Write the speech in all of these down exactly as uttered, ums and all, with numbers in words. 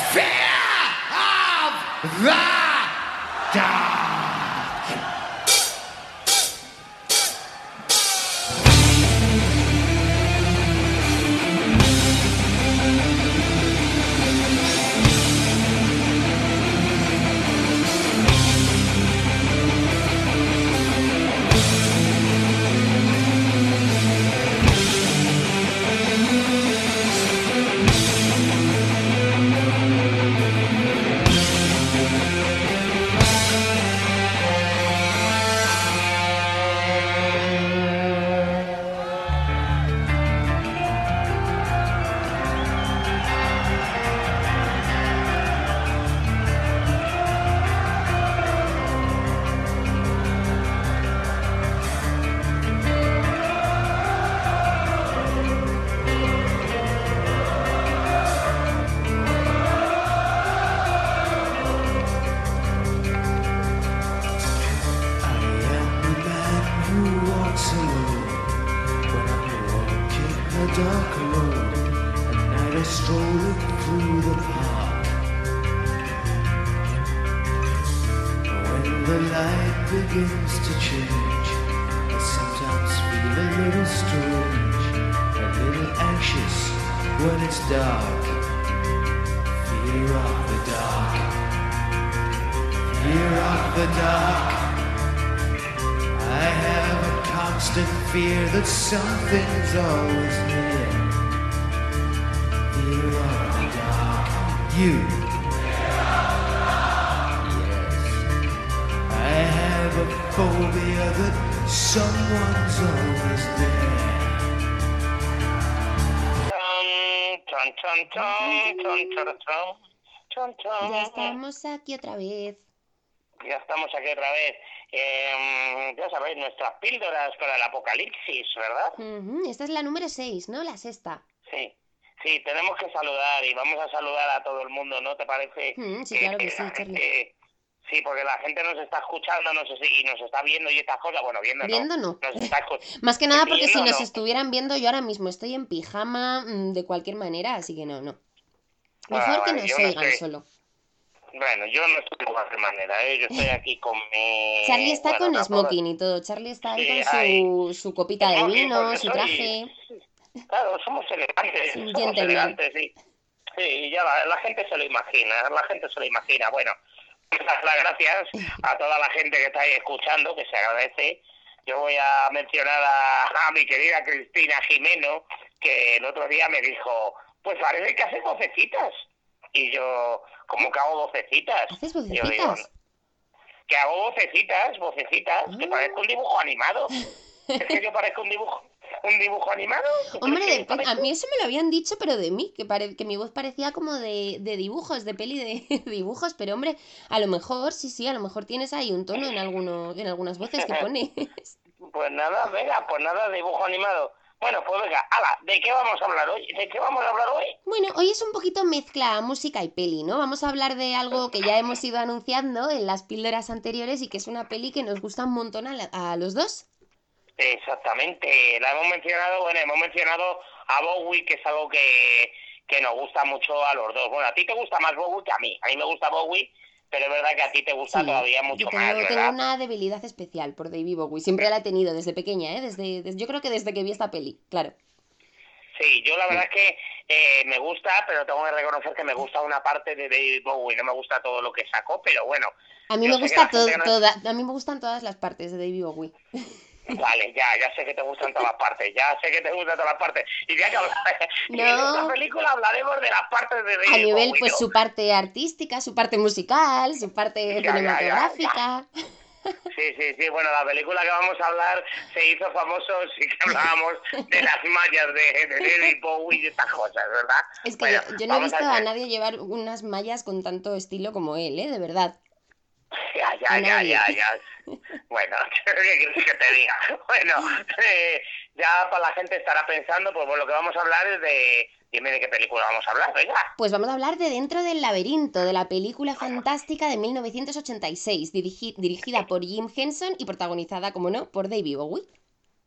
Fear of the dark. Dark road, at night I stroll through the park. When the light begins to change, I sometimes feel a little strange, a little anxious when it's dark. Fear of the dark, fear of the dark. I have a constant fear that something's always near. Fear of the dark. You. Yes. I have a phobia that someone's always there. Chon, chon, chon, chon, chon, chon, chon, chon. Ya estamos aquí otra vez. Ya estamos aquí otra vez. Eh, ya sabéis, nuestras píldoras para el apocalipsis, ¿verdad? Uh-huh. Esta es la número seis, ¿no? La sexta. Sí, sí, tenemos que saludar y vamos a saludar a todo el mundo, ¿no? ¿Te parece? Uh-huh, sí, claro que, que sí, Charlie. Que, sí, porque la gente nos está escuchando, no sé si, y nos está viendo y estas cosas. Bueno, viendo, viendo no. no. Nos está Más que nada porque si nos no. estuvieran viendo, yo ahora mismo estoy en pijama mmm, de cualquier manera, así que no, no. Mejor ah, que nos oigan no solo. Bueno, yo no estoy de cualquier manera, ¿eh? Yo estoy aquí con mi... Charlie está bueno, con smoking y todo. Charlie está ahí sí, con su, su copita de vino, su traje. Soy... Claro, somos elegantes, sí, somos elegantes, sí. Sí, ya la, la gente se lo imagina, la gente se lo imagina. Bueno, las gracias a toda la gente que está ahí escuchando, que se agradece. Yo voy a mencionar a, a mi querida Cristina Jimeno, que el otro día me dijo, pues parece que hace vocecitas. Y yo, ¿cómo que hago vocecitas? ¿Haces vocecitas? Yo digo, que hago vocecitas, vocecitas, oh. que parezco un dibujo animado. Es que yo parezco un dibujo, un dibujo animado. Hombre, de, a mí eso me lo habían dicho, pero de mí, que, pare, que mi voz parecía como de, de dibujos, de peli de dibujos, pero hombre, a lo mejor, sí, sí, a lo mejor tienes ahí un tono en, alguno, en algunas voces que pones. Pues nada, venga, pues nada, dibujo animado. Bueno, pues venga, ala, ¿de qué vamos a hablar hoy? ¿De qué vamos a hablar hoy? Bueno, hoy es un poquito mezcla música y peli, ¿no? Vamos a hablar de algo que ya hemos ido anunciando en las píldoras anteriores y que es una peli que nos gusta un montón a, la, a los dos. Exactamente, la hemos mencionado, bueno, hemos mencionado a Bowie, que es algo que, que nos gusta mucho a los dos. Bueno, a ti te gusta más Bowie que a mí, a mí me gusta Bowie, pero es verdad que a ti te gusta sí, todavía mucho yo tengo, más, ¿verdad? Tengo una debilidad especial por David Bowie, siempre la he tenido desde pequeña, ¿eh? Desde, desde, yo creo que desde que vi esta peli, claro. Sí, yo la verdad es que eh, me gusta, pero tengo que reconocer que me gusta una parte de David Bowie, no me gusta todo lo que sacó, pero bueno. A mí me gusta todo, no... toda, a mí me gustan todas las partes de David Bowie. Vale, ya, ya sé que te gustan todas las partes, ya sé que te gustan todas las partes. Y ya que hablar, no. y en esta película hablaremos de las partes de David A nivel, Bowie, pues, ¿no? su parte artística, su parte musical, su parte ya, cinematográfica. Ya, ya, ya. Sí, sí, sí, bueno, la película que vamos a hablar se hizo famoso, sí que hablábamos de las mallas de, de David Bowie y estas cosas, ¿verdad? Es que bueno, yo, yo no he visto a, a nadie llevar unas mallas con tanto estilo como él, ¿eh? De verdad. Ya, ya, ya, ya, ya. Bueno, ¿qué quieres que te diga? Bueno, eh, ya para la gente estará pensando, pues bueno, lo que vamos a hablar es de... Dime de qué película vamos a hablar, venga. Pues vamos a hablar de Dentro del laberinto, de la película fantástica de mil novecientos ochenta y seis, dirigi- dirigida por Jim Henson y protagonizada, como no, por David Bowie.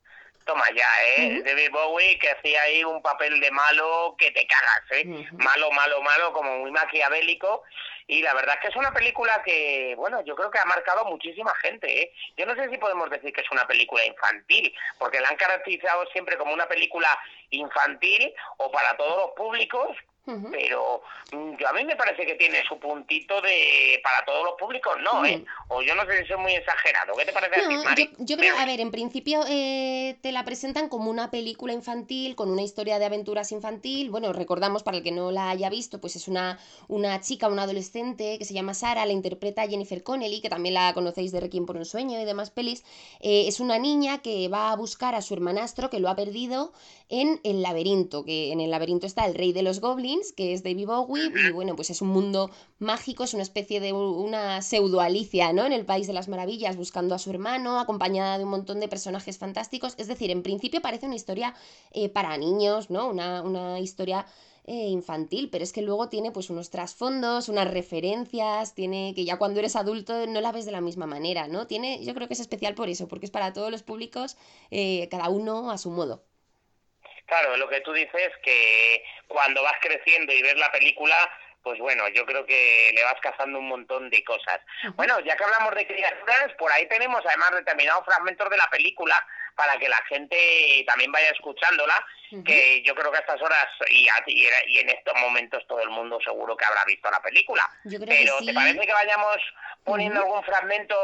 Toma ya, ¿eh? Uh-huh. David Bowie, que hacía ahí un papel de malo que te cagas, ¿eh? Uh-huh. Malo, malo, malo, como muy maquiavélico. Y la verdad es que es una película que, bueno, yo creo que ha marcado muchísima gente, ¿eh? Yo no sé si podemos decir que es una película infantil, porque la han caracterizado siempre como una película infantil o para todos los públicos, uh-huh. pero mm, yo, a mí me parece que tiene su puntito de para todos los públicos, no, uh-huh. ¿eh? O yo no sé si soy muy exagerado. ¿Qué te parece no, a ti, Mari? Yo, yo creo, a ver, en principio eh, te la presentan como una película infantil, con una historia de aventuras infantil. Bueno, recordamos, para el que no la haya visto, pues es una, una chica, una adolescente que se llama Sara, la interpreta Jennifer Connelly, que también la conocéis de Requiem por un sueño y demás pelis. Eh, es una niña que va a buscar a su hermanastro, que lo ha perdido en el laberinto, que en el laberinto está el rey de los goblins, que es David Bowie, y bueno, pues es un mundo mágico, es una especie de una pseudo Alicia, ¿no? En el País de las Maravillas, buscando a su hermano, acompañada de un montón de personajes fantásticos. Es decir, en principio parece una historia eh, para niños, ¿no? Una, una historia eh, infantil, pero es que luego tiene pues unos trasfondos, unas referencias, tiene que ya cuando eres adulto no la ves de la misma manera, ¿no? Tiene, yo creo que es especial por eso, porque es para todos los públicos, eh, cada uno a su modo. Claro, lo que tú dices, que cuando vas creciendo y ves la película, pues bueno, yo creo que le vas cazando un montón de cosas. Uh-huh. Bueno, ya que hablamos de criaturas, por ahí tenemos además determinados fragmentos de la película para que la gente también vaya escuchándola, uh-huh. que yo creo que a estas horas y, a, y en estos momentos todo el mundo seguro que habrá visto la película. Yo creo Pero que sí. ¿te parece que vayamos poniendo uh-huh. algún fragmento?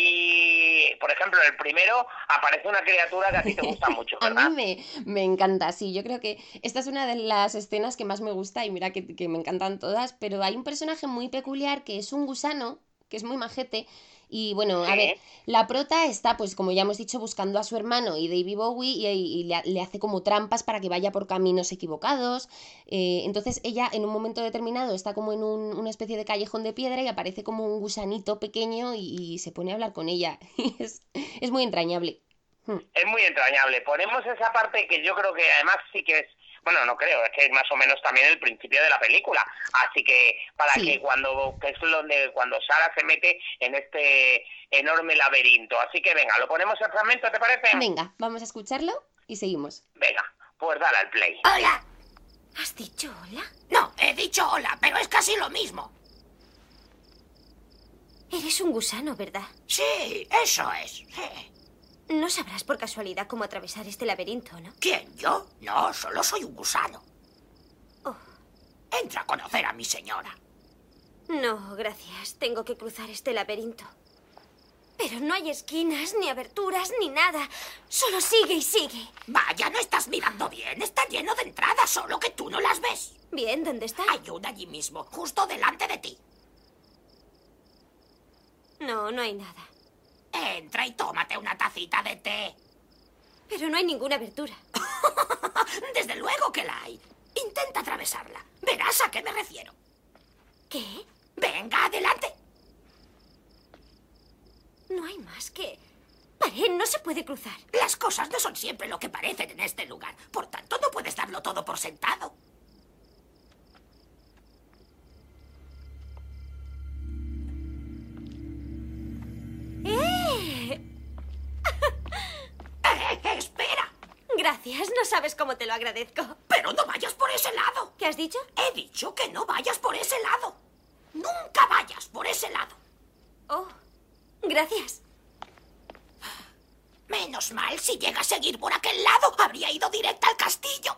Y, por ejemplo, en el primero aparece una criatura que a ti te gusta mucho, ¿verdad? A mí me, me encanta, sí. Yo creo que esta es una de las escenas que más me gusta y mira que, que me encantan todas, pero hay un personaje muy peculiar que es un gusano, que es muy majete. Y bueno, sí. a ver, la prota está, pues como ya hemos dicho, buscando a su hermano y David Bowie y, y le, le hace como trampas para que vaya por caminos equivocados. Eh, entonces ella en un momento determinado está como en un, una especie de callejón de piedra y aparece como un gusanito pequeño y, y se pone a hablar con ella. es, es muy entrañable. Es muy entrañable. Ponemos esa parte que yo creo que además sí que es... Bueno, no creo, es que es más o menos también el principio de la película. Así que para sí. que cuando que es donde cuando Sara se mete en este enorme laberinto. Así que venga, ¿lo ponemos el fragmento, te parece? Venga, vamos a escucharlo y seguimos. Venga, pues dale al play. ¡Hola! ¿Has dicho hola? No, he dicho hola, pero es casi lo mismo. Eres un gusano, ¿verdad? Sí, eso es. Sí. No sabrás por casualidad cómo atravesar este laberinto, ¿no? ¿Quién, yo? No, solo soy un gusano. Oh. Entra a conocer a mi señora. No, gracias. Tengo que cruzar este laberinto. Pero no hay esquinas, ni aberturas, ni nada. Solo sigue y sigue. Vaya, no estás mirando bien. Está lleno de entradas, solo que tú no las ves. Bien, ¿dónde está? Hay una allí mismo, justo delante de ti. No, no hay nada. Entra y tómate una tacita de té. Pero no hay ninguna abertura. Desde luego que la hay. Intenta atravesarla. Verás a qué me refiero. ¿Qué? Venga, adelante. No hay más que... pared, no se puede cruzar. Las cosas no son siempre lo que parecen en este lugar. Por tanto, no puedes darlo todo por sentado. ¡Eh! ¡Eh, espera! Gracias, no sabes cómo te lo agradezco. Pero no vayas por ese lado. ¿Qué has dicho? He dicho que no vayas por ese lado. Nunca vayas por ese lado. Oh, gracias. Menos mal, si llega a seguir por aquel lado, habría ido directa al castillo.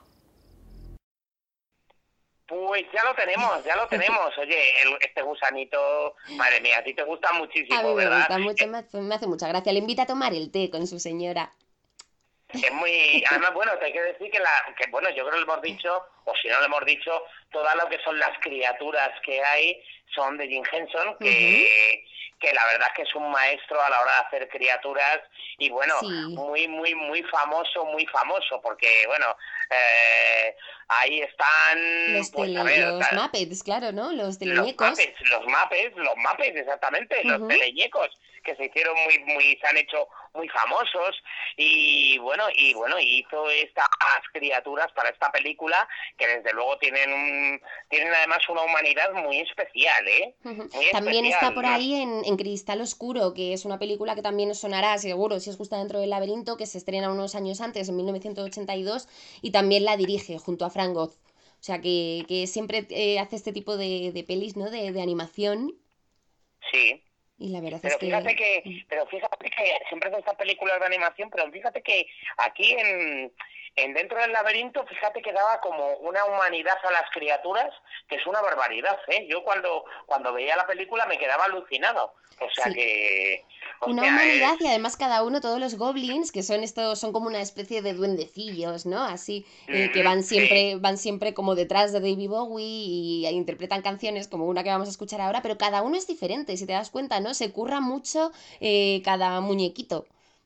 Pues ya lo tenemos, ya lo tenemos. Oye, el, este gusanito, madre mía, a ti te gusta muchísimo, a mí me ¿verdad? gusta mucho, me hace, me hace mucha gracia. Le invita a tomar el té con su señora. Es muy... Además, bueno, te hay que decir que, la, que, bueno, yo creo que lo hemos dicho, o si no lo hemos dicho, todas lo que son las criaturas que hay son de Jim Henson, que... Uh-huh. que la verdad es que es un maestro a la hora de hacer criaturas y bueno, sí. muy, muy, muy famoso, muy famoso, porque bueno, eh, ahí están... Los, pues, tele, a ver, los tal, Muppets, claro, ¿no? Los teleñecos. Los Muppets, los Muppets, los Muppets, exactamente, uh-huh. los teleñecos, que se hicieron muy, muy, se han hecho muy famosos y bueno, y bueno, hizo estas criaturas para esta película que desde luego tienen un, tienen además una humanidad muy especial, especial, ¿eh? Muy También especial, está por ¿no? ahí en, en Cristal Oscuro, que es una película que también os sonará, seguro, si os gusta Dentro del laberinto, que se estrena unos años antes, en mil novecientos ochenta y dos, y también la dirige junto a Frank Oz. O sea, que, que siempre eh, hace este tipo de, de pelis, ¿no? De, de animación. Sí. Y la verdad Pero es que... fíjate que, pero fíjate que siempre hace estas películas de animación, pero fíjate que aquí en, en Dentro del laberinto, fíjate que daba como una humanidad a las criaturas, que es una barbaridad, ¿eh? Yo cuando, cuando veía la película me quedaba alucinado. O sea Sí. que... o Una sea, humanidad es- y además cada uno, todos los goblins, que son estos, son como una especie de duendecillos, ¿no? Así, eh, que Ujú, van sí. siempre, van siempre como detrás de David Bowie y interpretan canciones como una que vamos a escuchar ahora, pero cada uno es diferente, si te das cuenta, ¿no? Se curra mucho eh, cada muñequito.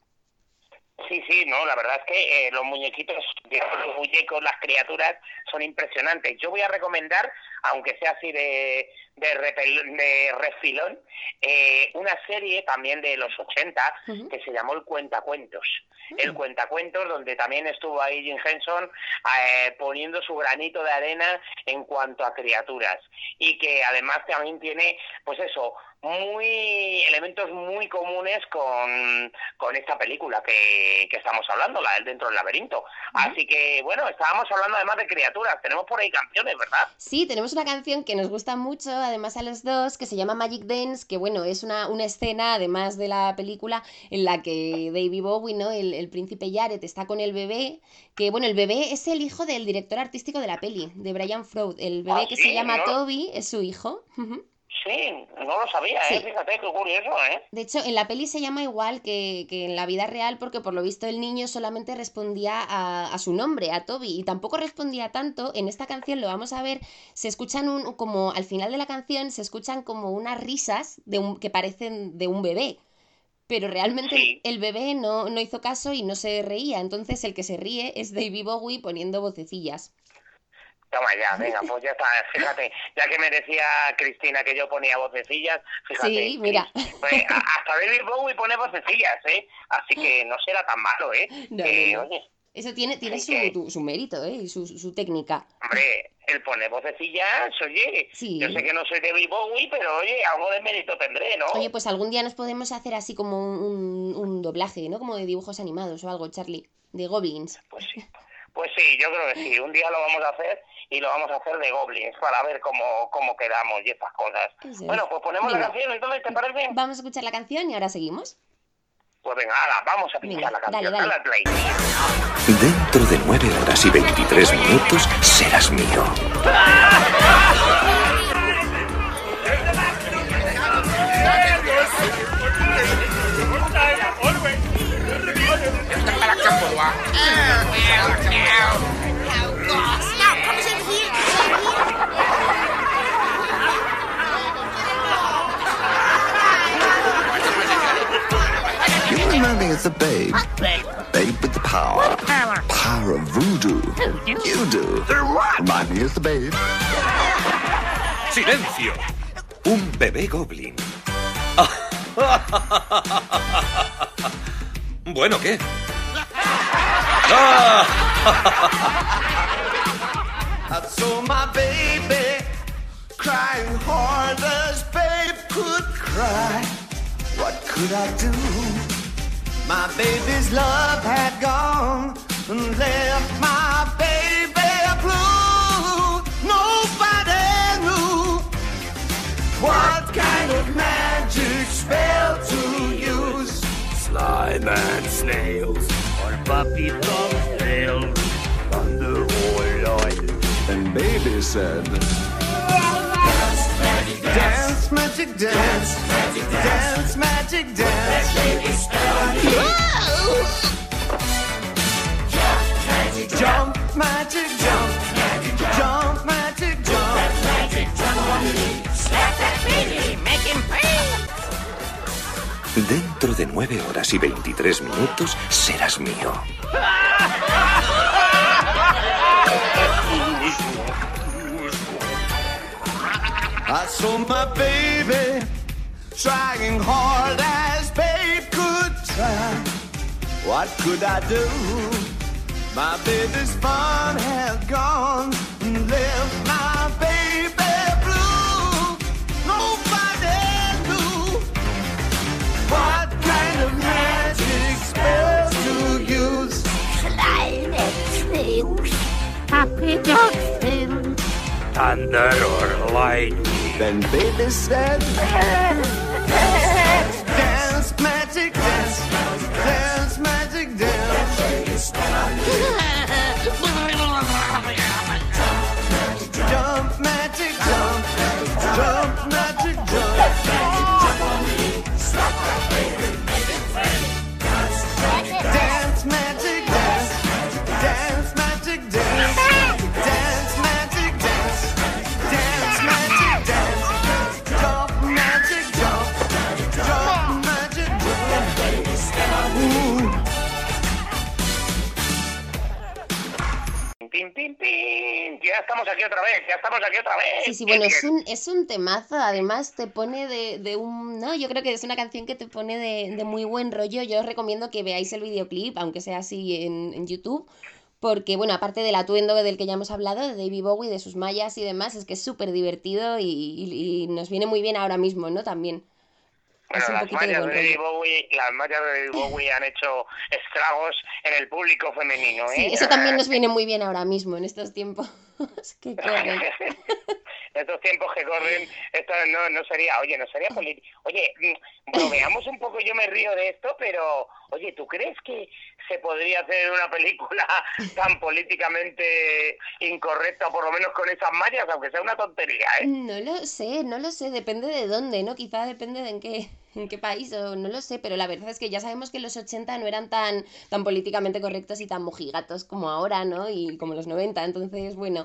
Sí, sí, no, la verdad es que eh, los muñequitos, digamos, los muñecos, las criaturas son impresionantes. Yo voy a recomendar, aunque sea así de, de, repel, de refilón, eh, una serie también de los ochenta Ujú. que se llamó El Cuentacuentos. El Cuentacuentos, donde también estuvo ahí Jim Henson eh, poniendo su granito de arena en cuanto a criaturas. Y que además también tiene, pues eso, muy elementos muy comunes con, con esta película que, que estamos hablando, la del Dentro del laberinto. Así que, bueno, estábamos hablando además de criaturas, tenemos por ahí canciones, ¿verdad? Sí, tenemos una canción que nos gusta mucho, además a los dos, que se llama Magic Dance, que bueno, es una, una escena, además de la película, en la que David Bowie, ¿no? El, el príncipe Jared está con el bebé, que bueno, el bebé es el hijo del director artístico de la peli, de Brian Froud. El bebé Ah, que sí, se llama no- Toby es su hijo. Ujú. Sí, no lo sabía, ¿eh? Sí. Fíjate, qué curioso, ¿eh? De hecho, en la peli se llama igual que, que en la vida real porque por lo visto el niño solamente respondía a, a su nombre, a Toby, y tampoco respondía tanto. En esta canción lo vamos a ver, se escuchan un, como al final de la canción se escuchan como unas risas de un, que parecen de un bebé, pero realmente Sí. el, el bebé no, no hizo caso y no se reía, entonces el que se ríe es David Bowie poniendo vocecillas. Toma ya, venga, pues ya está, fíjate, ya que me decía Cristina que yo ponía vocecillas, fíjate. Sí, mira. Pues, a- hasta David Bowie pone vocecillas, ¿eh? Así que no será tan malo, ¿eh? No, Que, no, no. oye, Eso tiene, tiene Sí, su, que- tu- su mérito, ¿eh? Y su, su técnica. hombre, él pone vocecillas, oye, Sí. yo sé que no soy David Bowie, pero oye, algo de mérito tendré, ¿no? Oye, pues algún día nos podemos hacer así como un, un, un doblaje, ¿no? Como de dibujos animados o algo, Charlie. De goblins. Pues sí, pues sí, yo creo que sí, un día lo vamos a hacer y lo vamos a hacer de goblins para ver cómo, cómo quedamos y estas cosas. Eso es. Bueno, pues ponemos Venga. la canción, entonces, ¿te parece? Vamos a escuchar la canción y ahora seguimos. Pues venga, ala, vamos a pinchar Venga, la canción, dale, dale. al play. Dentro de nueve horas y veintitrés minutos serás mío. Now, comes in here. You remind me of the babe. Babe with the power. Power. Power of voodoo. You do. Remind me of the babe. ¡Silencio! Un bebé goblin. Bueno, ¿qué? I saw my baby crying hard as babe could cry. What could I do? My baby's love had gone and left my baby blue. Nobody knew what kind of magic spell to use. Slime and snails on puppy thumbs tails thunder or light. And baby said, Dance, magic dance, dance, magic dance. Jump, magic jump, jump, magic jump. Slap that baby, make him pay. dentro de nueve horas y veintitrés minutos serás mío. I saw my baby trying hard as babe could try. What could I do? My baby's fun had gone and left my baby blue. thunder or lightning. Then baby said, dance, dance, magic dance, dance, magic dance. Jump, magic jump, jump, magic jump. Dance, magic dance, dance, magic dance, dance, magic dance, dance, magic dance, jump, magic jump, jump, magic jump. Ooh. Pim, pim, pim. Ya estamos aquí otra vez, ya estamos aquí otra vez. Sí, sí, bueno, es un, es un temazo, además te pone de, de un... No, yo creo que es una canción que te pone de, de muy buen rollo. Yo os recomiendo que veáis el videoclip, aunque sea así en, en YouTube, porque, bueno, aparte del atuendo del que ya hemos hablado, de David Bowie, de sus mallas y demás, es que es súper divertido y, y, y nos viene muy bien ahora mismo, ¿no? También. Bueno, Es un las poquito de mallas de buen David rollo. Bowie, las mallas de David Bowie han hecho estragos en el público femenino, ¿eh? Sí, eso también nos viene muy bien ahora mismo, en estos tiempos que corren. Estos tiempos que corren, esto no, no sería, oye, no sería político. Oye, mm, bromeamos un poco, yo me río de esto, pero, oye, ¿tú crees que se podría hacer una película tan políticamente incorrecta, por lo menos con esas mallas, aunque sea una tontería, ¿eh? No lo sé, no lo sé, depende de dónde, ¿no? Quizá depende de en qué, en qué país, o no lo sé, pero la verdad es que ya sabemos que los ochenta no eran tan, tan políticamente correctos y tan mojigatos como ahora, ¿no? Y como los noventa, entonces, bueno,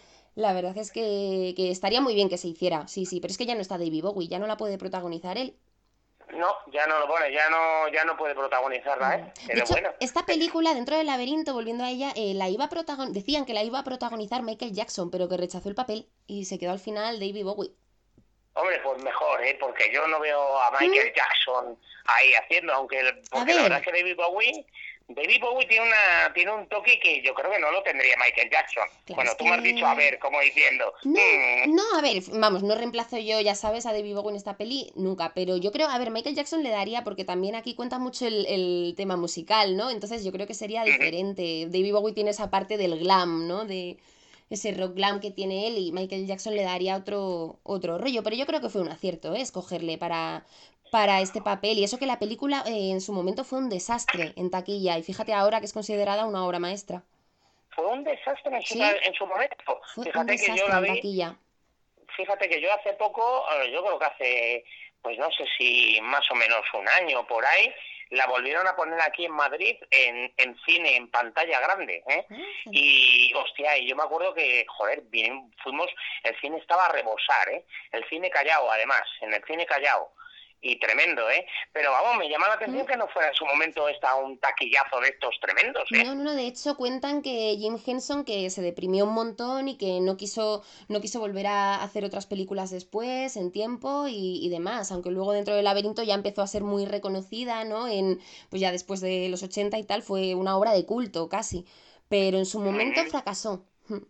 la verdad es que, que estaría muy bien que se hiciera, sí, sí, pero es que ya no está David Bowie, ya no la puede protagonizar él. No, ya no lo pone, ya no, ya no puede protagonizarla, ¿eh? De Pero hecho, bueno. esta película, Dentro del laberinto, volviendo a ella, eh, la iba a protagon- decían que la iba a protagonizar Michael Jackson, pero que rechazó el papel y se quedó al final David Bowie. Hombre, pues mejor, ¿eh? Porque yo no veo a Michael Jackson ahí haciendo, aunque el- porque la ver. verdad es que David Bowie, David Bowie tiene una tiene un toque que yo creo que no lo tendría Michael Jackson. Claro, Bueno, es tú me has que- dicho, a ver, como diciendo, No, mm, no, a ver, vamos, no reemplazo yo, ya sabes, a David Bowie en esta peli, nunca, pero yo creo, a ver, Michael Jackson le daría, porque también aquí cuenta mucho el, el tema musical, ¿no? Entonces yo creo que sería diferente. David Bowie tiene esa parte del glam, ¿no? De ese rock glam que tiene él y Michael Jackson le daría otro, otro rollo, pero yo creo que fue un acierto, ¿eh? Escogerle para, para este papel, y eso que la película eh, en su momento fue un desastre en taquilla, y fíjate ahora que es considerada una obra maestra. fue un desastre en su, Sí. en su momento. Fue un Fíjate que yo desastre la en vi, taquilla. fíjate que yo hace poco, eh, yo creo que hace, pues no sé si más o menos un año por ahí, la volvieron a poner aquí en Madrid en, en cine, en pantalla grande, ¿eh? Ah, Y, hostia, y yo me acuerdo que, joder, bien, fuimos, el cine estaba a rebosar, ¿eh? El cine Callao, además, en el cine Callao. Y tremendo, ¿eh? Pero vamos, me llama la atención que no fuera en su momento esta un taquillazo de estos tremendos, ¿eh? No, no, no, de hecho cuentan que Jim Henson que se deprimió un montón y que no quiso, no quiso volver a hacer otras películas después, en tiempo y, y demás, aunque luego Dentro del laberinto ya empezó a ser muy reconocida, ¿no? En, pues ya después de los ochenta y tal, fue una obra de culto casi, pero en su momento Ujú. fracasó.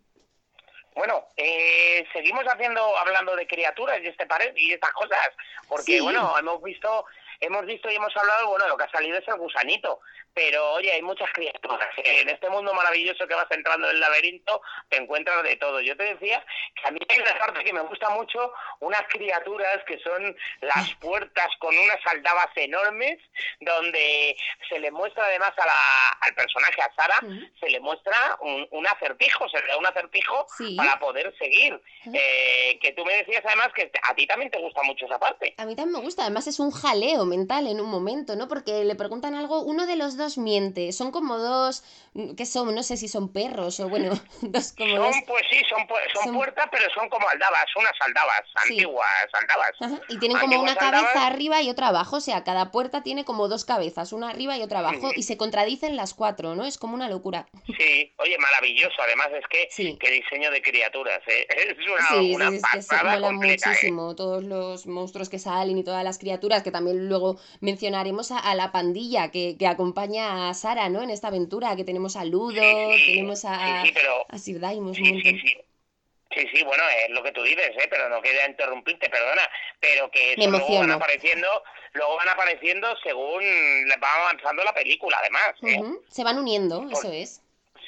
Bueno, eh, seguimos haciendo, hablando de criaturas y este pared y estas cosas, porque Sí. bueno, hemos visto, hemos visto y hemos hablado, bueno, lo que ha salido es el gusanito, pero oye, hay muchas criaturas. En este mundo maravilloso que vas entrando en el laberinto, te encuentras de todo. Yo te decía que a mí hay una parte que me gusta mucho, unas criaturas que son las puertas con unas aldabas enormes, donde se le muestra además a la, al personaje, a Sara, Ujú. se le muestra un, un acertijo, se le da un acertijo Sí. para poder seguir. Ajá. Eh, que tú me decías además que a ti también te gusta mucho esa parte. A mí también me gusta, además es un jaleo mental en un momento, ¿no? Porque le preguntan algo, uno de los dos miente, son como dos, ¿qué son? No sé si son perros o bueno, dos como dos... Son, pues sí, son, pu- son, son- puertas, pero son como aldabas, unas aldabas, Sí. antiguas aldabas. Ajá, y tienen como una Antiguas aldabas. cabeza arriba y otra abajo, o sea, cada puerta tiene como dos cabezas, una arriba y otra abajo, Ujú. y se contradicen las cuatro, ¿no? Es como una locura. Sí, oye, maravilloso, además es que Sí. qué diseño de criaturas, ¿eh? Es una, Sí, una sí, es que se pasada mola completa, ¿eh? muchísimo todos los monstruos que salen y todas las criaturas, que también luego mencionaremos a, a la pandilla que, que acompaña a Sara, ¿no? En esta aventura, que tenemos a Ludo, Sí, sí, tenemos a, sí, sí, pero- a Sir Daimos, Sí, un montón. sí, sí. Sí, sí, bueno, es lo que tú dices, ¿eh? Pero no quería interrumpirte, perdona, pero que Me eso luego van emociono. apareciendo, luego van apareciendo según le va avanzando la película, además, ¿eh? Ujú, se van uniendo, eso es.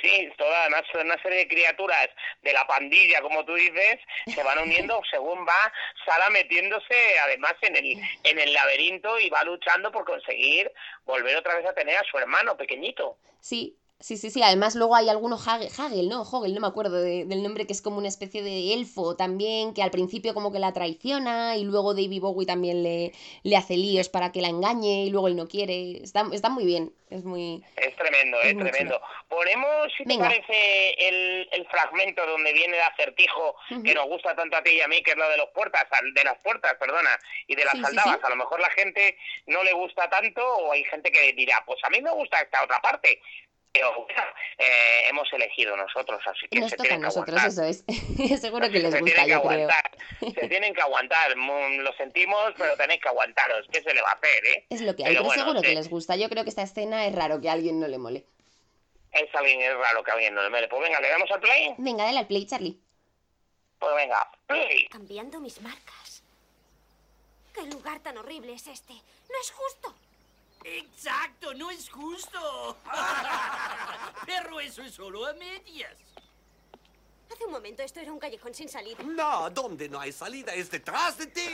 Sí, toda una, una serie de criaturas de la pandilla, como tú dices, se van uniendo según va Sara metiéndose, además, en el en el laberinto y va luchando por conseguir volver otra vez a tener a su hermano pequeñito. Sí, sí, sí, sí. Además, luego hay alguno Hagel, Hagel, ¿no? Hogel, no me acuerdo de- del nombre, que es como una especie de elfo también, que al principio como que la traiciona y luego David Bowie también le, le hace líos para que la engañe y luego él no quiere. Está, está muy bien. Es muy. Es tremendo, Es es muy tremendo. chulo. Ponemos, si te Venga. parece, el, el fragmento donde viene el acertijo Ujú. que nos gusta tanto a ti y a mí, que es lo de los puertas, al- de las puertas, perdona, y de las Sí, sí, aldabas. sí. A lo mejor la gente no le gusta tanto, o hay gente que dirá, pues a mí me gusta esta otra parte. Pero bueno, eh, hemos elegido nosotros, así que Nos se toca a tienen que nosotros, aguantar. eso es. Seguro que les Se gusta, tienen que yo creo. aguantar, se tienen que aguantar. Mm, Lo sentimos, pero tenéis que aguantaros. ¿Qué se le va a hacer, eh? Es lo que hay, Pero pero bueno, seguro que sí. les gusta. Yo creo que esta escena es raro que a alguien no le mole. Es alguien, es raro que alguien no le mele. Pues venga, ¿le damos al play? Venga, dale al play, Charlie. Pues venga, play. Cambiando mis marcas. ¿Qué lugar tan horrible es este? No es justo. Exacto, no es justo. Pero eso es solo a medias. Hace un momento esto era un callejón sin salida. No, donde no hay salida es detrás de ti.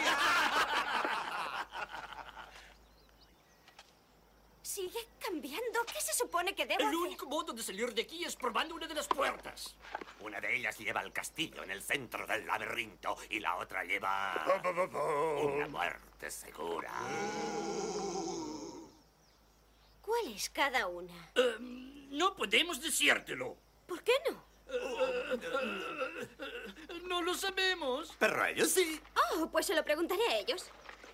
Sigue cambiando. ¿Qué se supone que debo El hacer? único modo de salir de aquí es probando una de las puertas. Una de ellas lleva al castillo en el centro del laberinto y la otra lleva una muerte segura. ¿Cuál es cada una? Eh, no podemos decírtelo. ¿Por qué no? No lo sabemos. Pero ellos sí. Oh, pues se lo preguntaré a ellos.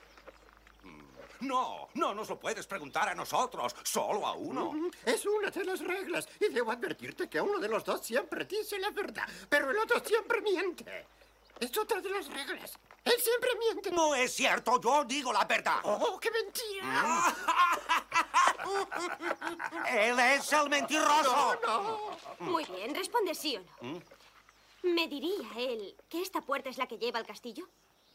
No, no nos lo puedes preguntar a nosotros, solo a uno. Es una de las reglas. Y debo advertirte que uno de los dos siempre dice la verdad, pero el otro siempre miente. Es otra de las reglas. Él siempre miente. No es cierto, yo digo la verdad. ¡Oh, qué mentira! Él es el mentiroso. No. Muy bien, responde sí o no. ¿Me diría él que esta puerta es la que lleva al castillo?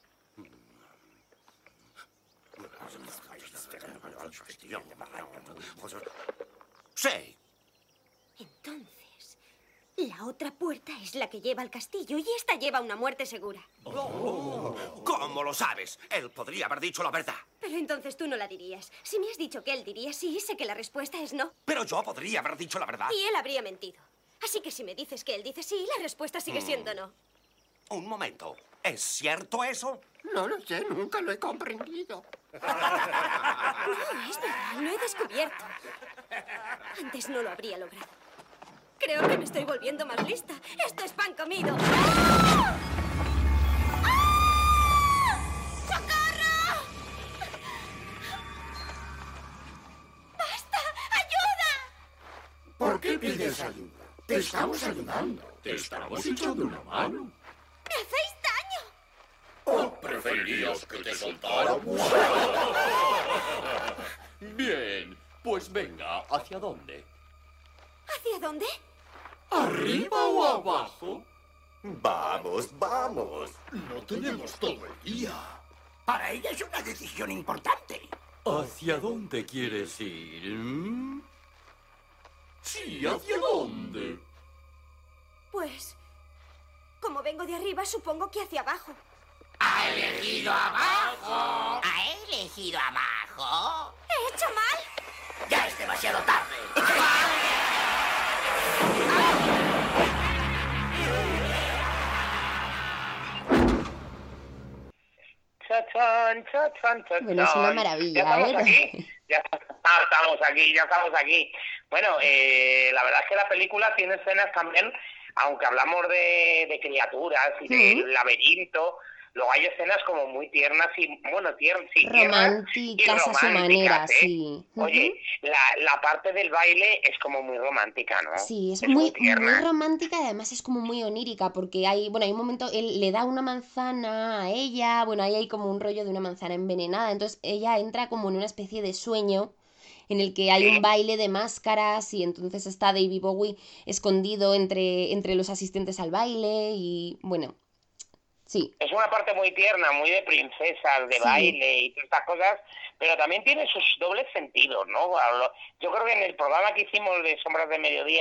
Sí. Entonces, la otra puerta es la que lleva al castillo y esta lleva una muerte segura. ¿Cómo lo sabes? Él podría haber dicho la verdad. Pero entonces tú no la dirías. Si me has dicho que él diría sí, sé que la respuesta es no. Pero yo podría haber dicho la verdad. Y él habría mentido. Así que si me dices que él dice sí, la respuesta sigue siendo no. Un momento. ¿Es cierto eso? No lo sé, nunca lo he comprendido. No, es verdad, lo he descubierto. Antes no lo habría logrado. Creo que me estoy volviendo más lista. Esto es pan comido. ¡Ah! ¡Ah! ¡Socorro! ¡Basta! ¡Ayuda! ¿Por qué pides ayuda? Te estamos ayudando. Te estamos echando una mano. ¡Me hacéis daño! ¿O preferirías que te soltáramos? Bien, pues venga, ¿hacia dónde? ¿Hacia dónde? ¿Arriba o abajo? Vamos, vamos. No tenemos todo el día. Para ella es una decisión importante. ¿Hacia dónde quieres ir? ¿Mm? Sí, ¿hacia dónde? Pues, como vengo de arriba, supongo que hacia abajo. ¿Ha elegido abajo? ¿Ha elegido abajo? ¿He hecho mal? Ya es demasiado tarde. Cha-chan, cha-chan, cha-chan. Bueno, es una maravilla, ¿Ya estamos ¿eh? aquí? Ya ah, estamos aquí, ya estamos aquí. Bueno, eh, la verdad es que la película tiene escenas también, aunque hablamos de, de criaturas y de Ujú. laberinto, luego hay escenas como muy tiernas y, bueno, tiernas y tiernas y Románticas a su manera, románticas, ¿eh? sí. Ujú. Oye, la, la parte del baile es como muy romántica, ¿no? Sí, es, es muy, muy tierna. muy romántica y además es como muy onírica porque hay, bueno, hay un momento, él le da una manzana a ella, bueno, ahí hay como un rollo de una manzana envenenada, entonces ella entra como en una especie de sueño en el que hay Sí. un baile de máscaras y entonces está David Bowie escondido entre, entre los asistentes al baile y, bueno, sí. Es una parte muy tierna, muy de princesas, de Sí. baile y todas estas cosas, pero también tiene sus dobles sentidos, ¿no? Hablo- Yo creo que en el programa que hicimos de Sombras de Mediodía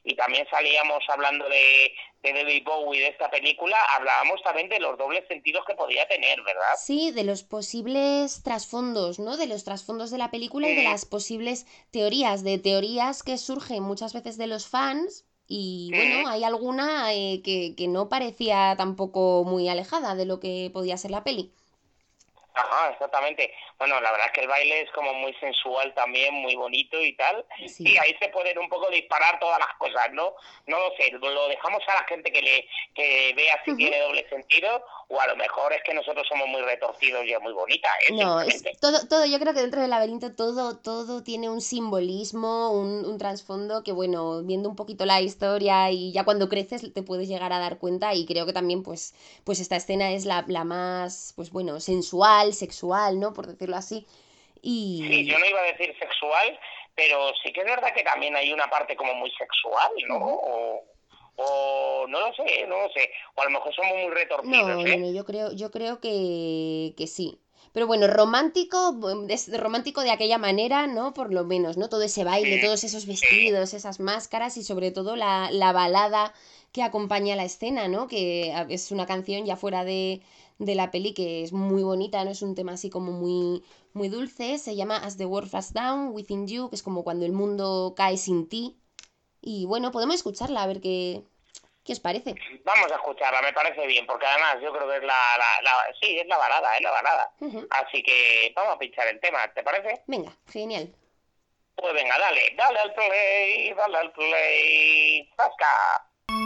y también salíamos hablando de, de David Bowie, de esta película, hablábamos también de los dobles sentidos que podía tener, ¿verdad? Sí, de los posibles trasfondos, ¿no? De los trasfondos de la película y de las posibles teorías, de teorías que surgen muchas veces de los fans. Y bueno, hay alguna eh, que, que no parecía tampoco muy alejada de lo que podía ser la peli. Ajá, exactamente. Bueno, la verdad es que el baile es como muy sensual también, muy bonito y tal. Sí. Y ahí se pueden un poco disparar todas las cosas, ¿no? No lo sé, lo dejamos a la gente que le que vea si uh-huh. tiene doble sentido, o a lo mejor es que nosotros somos muy retorcidos y es muy bonita, ¿eh? No, es todo, todo, yo creo que dentro del laberinto todo, todo tiene un simbolismo, un, un trasfondo que, bueno, viendo un poquito la historia y ya cuando creces te puedes llegar a dar cuenta, y creo que también, pues, pues esta escena es la, la más, pues bueno, sensual, sexual, ¿no? Por decirlo así. Y... Sí, yo no iba a decir sexual, pero sí que es verdad que también hay una parte como muy sexual, ¿no? Uh-huh. O, o no lo sé, no lo sé. O a lo mejor somos muy retorcidos, no, ¿eh? No, no, yo creo, yo creo que, que sí. Pero bueno, romántico, es romántico de aquella manera, ¿no? Por lo menos, ¿no? Todo ese baile, sí, todos esos vestidos, sí. esas máscaras y sobre todo la, la balada que acompaña la escena, ¿no? Que es una canción ya fuera de, de la peli que es muy bonita, ¿no? Es un tema así como muy, muy dulce. Se llama As the World Falls Down Within You, que es como cuando el mundo cae sin ti. Y bueno, podemos escucharla, a ver qué... ¿Qué os parece? Vamos a escucharla, me parece bien, porque además yo creo que es la... la, la sí, es la balada, es la balada. Uh-huh. Así que vamos a pinchar el tema, ¿te parece? Venga, genial. Pues venga, dale, dale al play, dale al play, ¡zasca!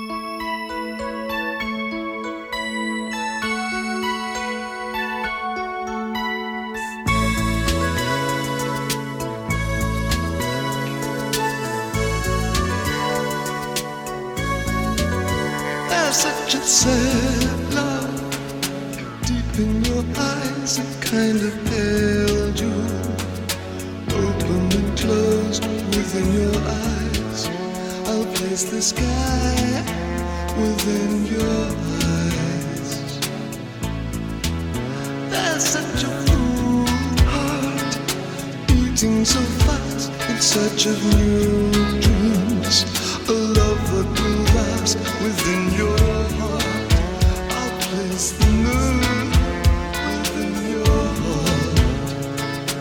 Such a sad love deep in your eyes, it kind of held you, opened and closed within your eyes. I'll place the sky within your eyes. There's such a full heart beating so fast in search of new dreams, a love that will last within your heart. I'll place the moon within your heart.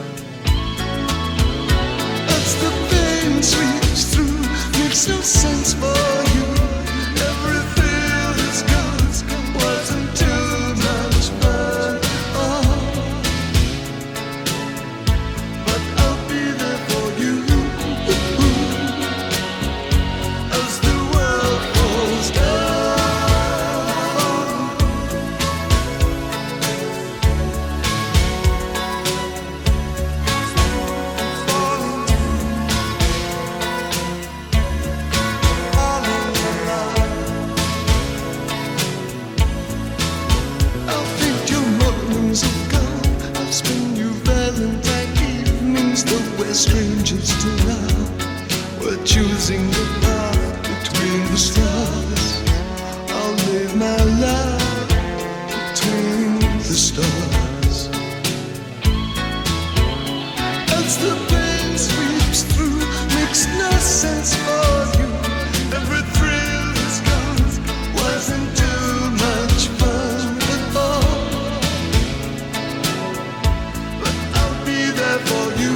As the pain sweeps through, makes no sense for you. Every feel is gone, wasn't too much fun. Oh, but I'll be there for you. As the world falls down. Strangers to love, we're choosing the path between the stars. I'll live my love between the stars. As the pain sweeps through, makes no sense for you. Every thrill is gone, wasn't too much fun at all. But I'll be there for you.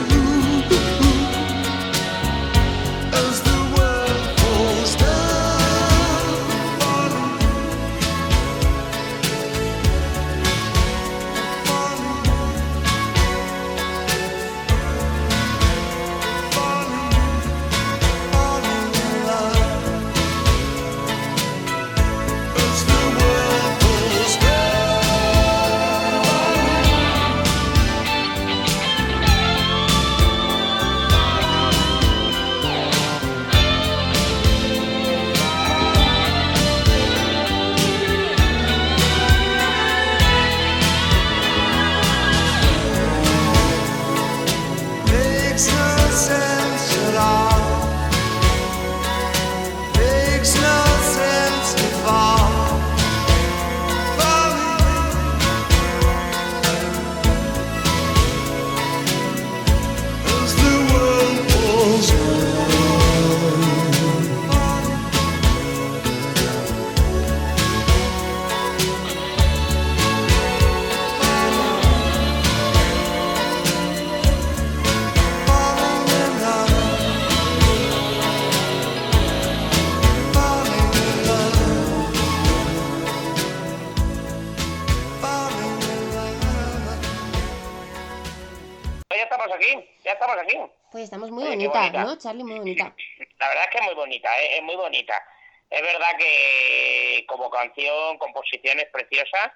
aquí, ya estamos aquí. Pues estamos muy Oye, bonita, bonita, ¿no, Charlie? Muy bonita. La verdad es que es muy bonita, ¿eh? Es muy bonita. Es verdad que como canción, composición es preciosa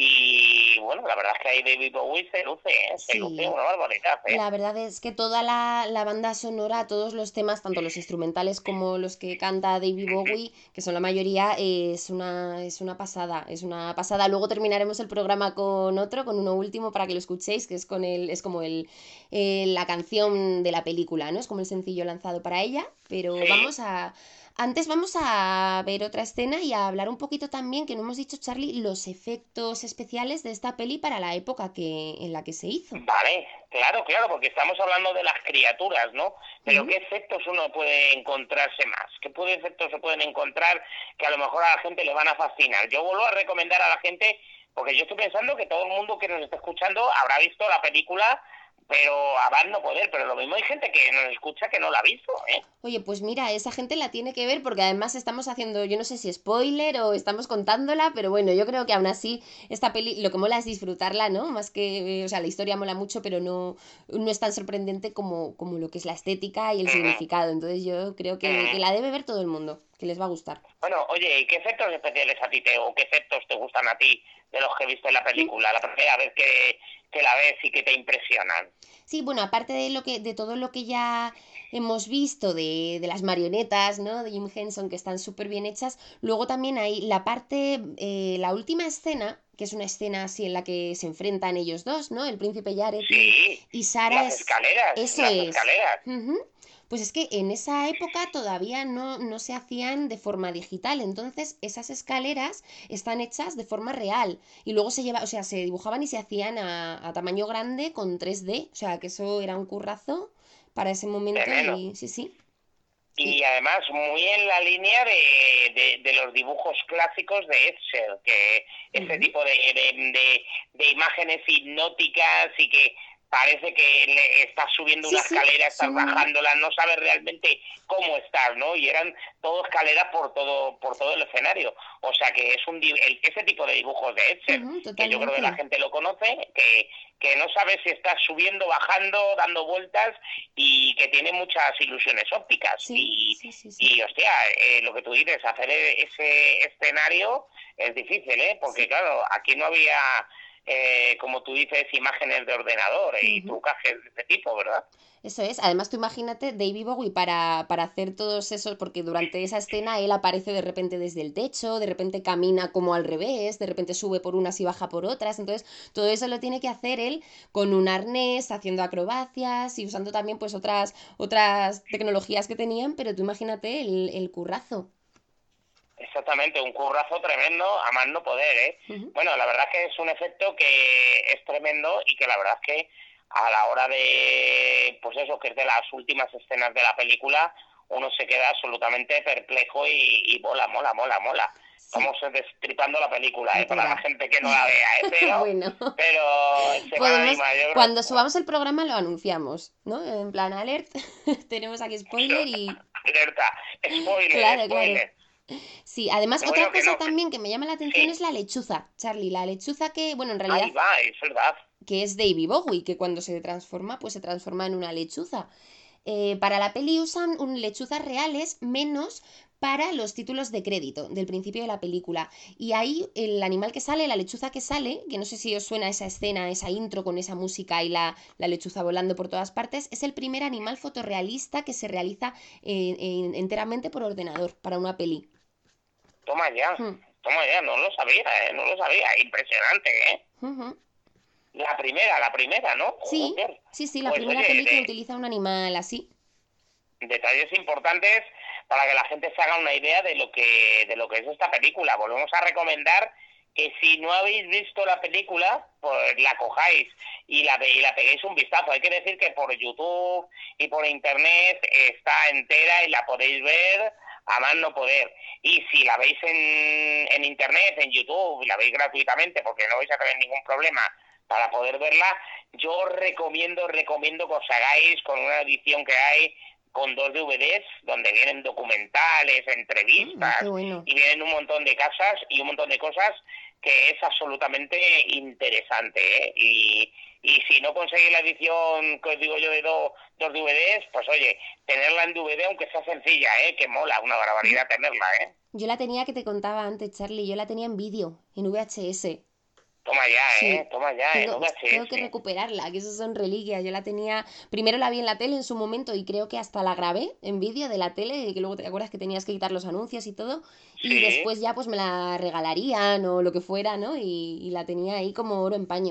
y bueno, la verdad es que ahí David Bowie se luce, ¿eh? Se Sí. luce una barbaridad, ¿eh? La verdad es que toda la, la banda sonora, todos los temas, tanto los instrumentales como los que canta David Bowie, que son la mayoría, eh, es una, es una pasada, es una pasada. Luego terminaremos el programa con otro, con uno último para que lo escuchéis, que es con el, es como el, eh, la canción de la película, ¿no? Es como el sencillo lanzado para ella, pero Sí. vamos a... Antes vamos a ver otra escena y a hablar un poquito también, que no hemos dicho, Charlie, los efectos especiales de esta peli para la época que, en la que se hizo. Vale, claro, claro, porque estamos hablando de las criaturas, ¿no? Pero Ujú. ¿qué efectos uno puede encontrarse más? ¿Qué puede efectos se pueden encontrar que a lo mejor a la gente le van a fascinar? Yo vuelvo a recomendar a la gente, porque yo estoy pensando que todo el mundo que nos está escuchando habrá visto la película, pero a más no poder, pero lo mismo hay gente que nos escucha que no la ha visto, ¿eh? Oye, pues mira, esa gente la tiene que ver porque además estamos haciendo, yo no sé si spoiler o estamos contándola, pero bueno, yo creo que aún así esta peli lo que mola es disfrutarla, ¿no? Más que, eh, o sea, la historia mola mucho, pero no, no es tan sorprendente como, como lo que es la estética y el Ujú, significado. Entonces yo creo que, que ujú. la debe ver todo el mundo, que les va a gustar. Bueno, oye, ¿y qué efectos especiales a ti te, o qué efectos te gustan a ti de los que viste en la película? La primera vez que, que la ves y que te impresionan. Sí, bueno, aparte de lo que, de todo lo que ya hemos visto de, de las marionetas, ¿no? De Jim Henson, que están súper bien hechas, luego también hay la parte, eh, la última escena, que es una escena así en la que se enfrentan ellos dos, ¿no? El príncipe Jared y, Sí, y Sara las es... escaleras, Eso las es. escaleras. Ujú. Pues es que en esa época todavía no, no se hacían de forma digital, entonces esas escaleras están hechas de forma real y luego se lleva, o sea, se dibujaban y se hacían a, a tamaño grande con tres D, o sea, que eso era un currazo para ese momento Tremendo. y sí, sí. Y además muy en la línea de, de, de los dibujos clásicos de Escher, que ese Ujú. tipo de, de, de, de imágenes hipnóticas y que parece que le estás subiendo Sí, una sí, escalera, estás son... bajándola, no sabes realmente cómo estás, ¿no? Y eran todo escaleras por todo por todo el escenario. O sea que es un di- el- ese tipo de dibujos de Escher, Ujú, que yo creo que la totalmente. gente lo conoce, que, que no sabes si estás subiendo, bajando, dando vueltas y que tiene muchas ilusiones ópticas. Sí, Y, sí, sí, sí. y hostia, eh, lo que tú dices, hacer e- ese escenario es difícil, ¿eh? Porque Sí. claro, aquí no había, eh, como tú dices, imágenes de ordenador y Ujú. trucajes de este tipo, ¿verdad? Eso es. Además, tú imagínate David Bowie para, para hacer todos esos, porque durante esa escena él aparece de repente desde el techo, de repente camina como al revés, de repente sube por unas y baja por otras. Entonces, todo eso lo tiene que hacer él con un arnés, haciendo acrobacias y usando también pues otras, otras tecnologías que tenían, pero tú imagínate el, el currazo. Exactamente, un currazo tremendo, a más no poder, ¿eh? Ujú. Bueno, la verdad es que es un efecto que es tremendo y que la verdad es que a la hora de, pues eso, que es de las últimas escenas de la película, uno se queda absolutamente perplejo y, y mola, mola, mola, mola. Sí, Estamos destripando la película, ¿eh? Para la entera. gente que no la vea, ¿eh? Pero, Bueno, pero se van a podemos, animar, yo creo. cuando subamos el programa lo anunciamos, ¿no? En plan alert, tenemos aquí spoiler y... Alerta, spoiler, Claro, claro. spoiler. Sí, además Bueno, otra que cosa no, también que me llama la atención sí, es la lechuza, Charlie, la lechuza que, bueno, en ahí realidad va, es verdad. que es David Bowie, que cuando se transforma, pues se transforma en una lechuza. Eh, para la peli usan un, lechuzas reales menos para los títulos de crédito del principio de la película. Y ahí el animal que sale, la lechuza que sale, que no sé si os suena esa escena, esa intro con esa música y la, la lechuza volando por todas partes, es el primer animal fotorrealista que se realiza eh, en- enteramente por ordenador para una peli. Toma ya, Hmm. toma ya, no lo sabía, ¿eh? No lo sabía, impresionante, ¿eh? Ujú. La primera, la primera, ¿no? Sí, Joder. sí, sí, la Pues primera oye, peli que de, utiliza un animal así. detalles importantes para que la gente se haga una idea de lo que de lo que es esta película. Volvemos a recomendar que si no habéis visto la película, pues la cojáis y la, ve- y la peguéis un vistazo. Hay que decir que por YouTube y por Internet está entera y la podéis ver a más no poder. Y si la veis en, en Internet, en YouTube, y la veis gratuitamente, porque no vais a tener ningún problema para poder verla, yo os recomiendo, recomiendo que os hagáis con una edición que hay con dos D V Ds donde vienen documentales, Mm, entrevistas qué bueno. y vienen un montón de casas y un montón de cosas que es absolutamente interesante, ¿eh? Y, y si no conseguís la edición que os digo yo de dos, dos D V Ds, pues oye, tenerla en D V D aunque sea sencilla, ¿eh? Que mola, una barbaridad tenerla, ¿eh? Yo la tenía, que te contaba antes, Charlie, yo la tenía en vídeo, en V H S. Toma ya, Sí. ¿eh? Toma ya, Tengo, en V H S. tengo que recuperarla, que eso son reliquias. Yo la tenía, primero la vi en la tele en su momento y creo que hasta la grabé en vídeo de la tele, que luego te acuerdas que tenías que quitar los anuncios y todo, y Sí. después ya pues me la regalarían o lo que fuera, ¿no? Y, y la tenía ahí como oro en paño.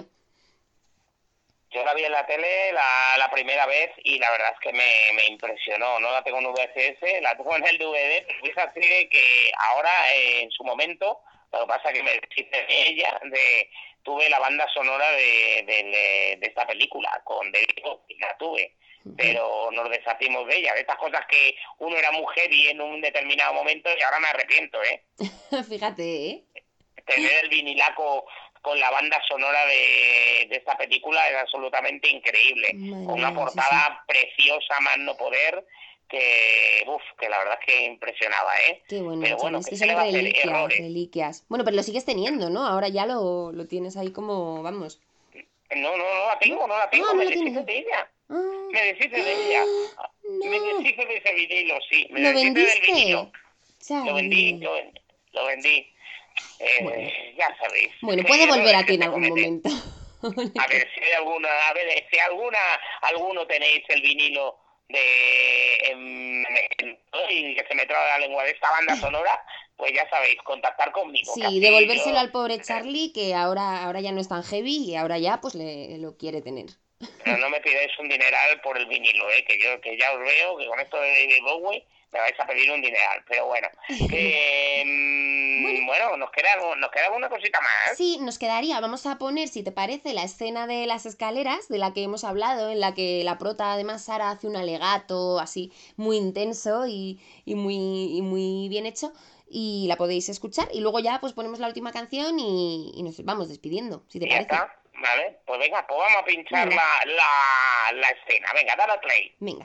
Yo la vi en la tele la, la primera vez y la verdad es que me, me impresionó. No la tengo en V H S, la tengo en el D V D, pero fíjate que ahora, eh, en su momento, lo que pasa es que me deshice de ella, de, tuve la banda sonora de, de, de esta película, con David Bowie, la tuve, pero nos deshacimos de ella, de estas cosas que uno era muy heavy en un determinado momento y ahora me arrepiento, ¿eh? Fíjate, ¿eh? Tener el vinilaco con la banda sonora de, de esta película es absolutamente increíble. Madre Con una mía, portada sí, preciosa, más no poder, que uf, que la verdad es que impresionaba, ¿eh? Qué bueno, Pero bueno, Charlie, es ¿qué que se le son va a hacer? reliquias, Errores. reliquias. Bueno, pero lo sigues teniendo, ¿no? Ahora ya lo, lo tienes ahí como, vamos. No, no, no la tengo, no la tengo, Ah, no me la deshice tienes. de ella. Ah, Me deshice de ella. Me no. deshice de ese vinilo, sí. Me ¿Lo deshice del vinilo. vendiste? Lo vendí, Charlie. lo vendí. Lo vendí. Eh, Bueno. Ya sabéis. Bueno, que puede errores volver a que ti en se algún cometen. momento. A ver si hay alguna, a ver si alguna, alguno tenéis el vinilo de em, em, y que se me traba la lengua de esta banda sonora, pues ya sabéis, contactar conmigo. que Sí, así devolvérselo yo- al pobre Charlie, que ahora, ahora ya no es tan heavy y ahora ya pues le, lo quiere tener. Pero no me pidáis un dineral por el vinilo, eh, que yo que ya os veo que con esto de David Bowie me vais a pedir un dineral, pero bueno, que mm, bueno, nos queda nos queda una cosita más. Sí, nos quedaría, vamos a poner, si te parece, la escena de las escaleras, de la que hemos hablado, en la que la prota, además, Sara, hace un alegato así muy intenso y, y muy, y muy bien hecho, y la podéis escuchar, y luego ya pues ponemos la última canción y, y nos vamos despidiendo, si te Y ya parece. está, vale, pues venga, pues vamos a pinchar Venga. la, la, la escena, venga, dale al play. Venga.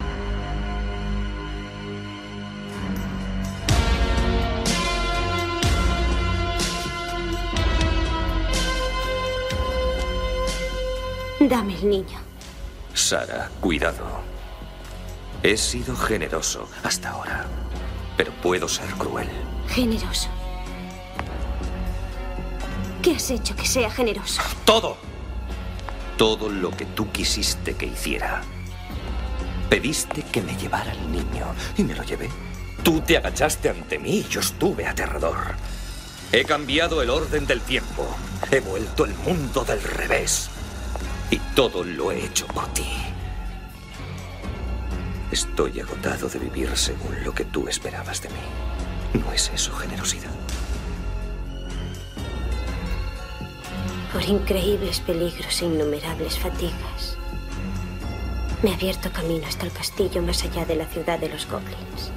Dame el niño. Sara, cuidado. He sido generoso hasta ahora, pero puedo ser cruel. Generoso. ¿Qué has hecho que sea generoso? ¡Todo! Todo lo que tú quisiste que hiciera. Pediste que me llevara al niño y me lo llevé. Tú te agachaste ante mí y yo estuve aterrador. He cambiado el orden del tiempo. He vuelto el mundo del revés. Y todo lo he hecho por ti. Estoy agotado de vivir según lo que tú esperabas de mí. ¿No es eso generosidad? Por increíbles peligros e innumerables fatigas, me he abierto camino hasta el castillo más allá de la ciudad de los goblins.